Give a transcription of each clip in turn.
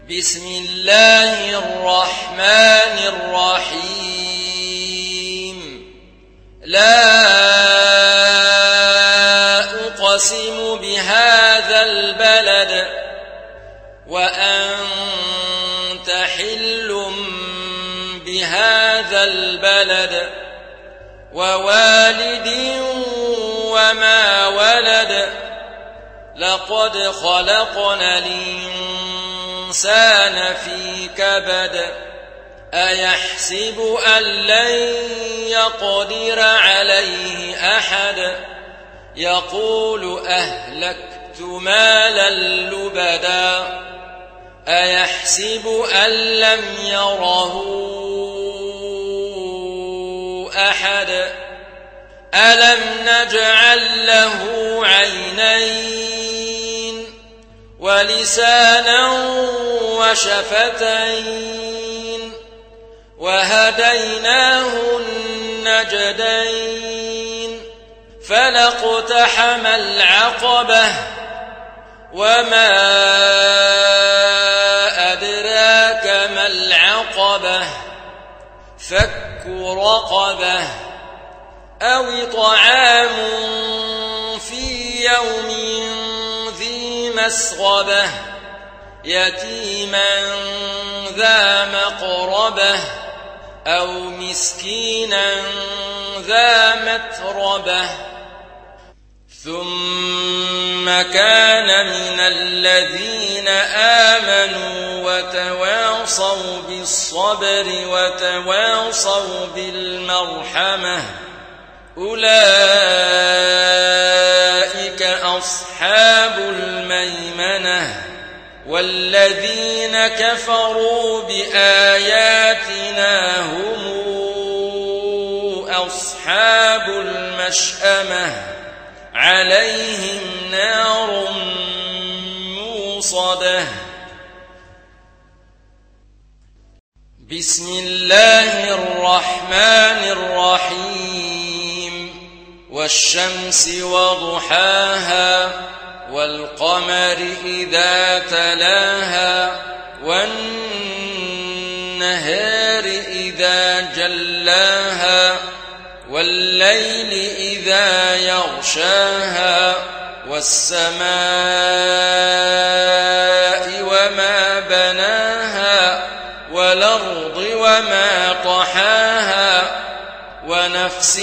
بسم الله الرحمن الرحيم لا أقسم بهذا البلد وأنت حل بهذا البلد ووالد وما ولد لقد خلقنا الإنسان في كبد أيحسب أن لن يقدر عليه أحد يقول أهلكت مالا لبدا أيحسب أن لم يره أحد ألم نجعل له عينين ولسانا وشفتين وهديناه النجدين فلاقتحم العقبة وما أدراك ما العقبة فك رقبة أو طعام في يوم ذي مسغبة يتيما ذا مقربة أو مسكينا ذا متربة ثم كان من الذين آمنوا وتواصوا بالصبر وتواصوا بالمرحمة أولئك أصحاب الميمنة والذين كفروا بآياتنا هم أصحاب المشأمة عليهم نار موصدة بسم الله الرحمن الرحيم والشمس وضحاها والقمر إذا تلاها والنهار إذا جلاها والليل إذا يغشاها والسماء وما بناها والأرض وما طحاها ونفس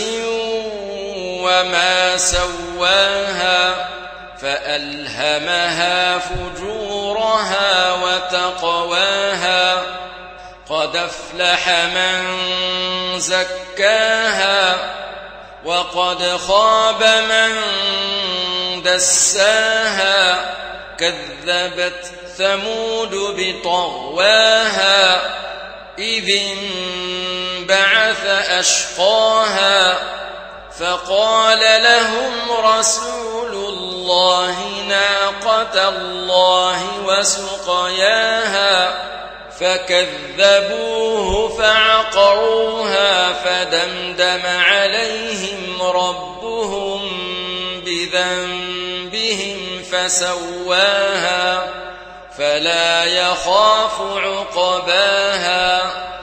وما سواها فألهمها فجورها وتقواها قد أفلح من زكاها وقد خاب من دساها كذبت ثمود بطغواها إذ انبعث أشقاها فقال لهم رسول الله ناقة الله وسقياها فكذبوه فعقروها فدمدم عليهم ربهم بذنبهم فسواها فلا يخاف عقباها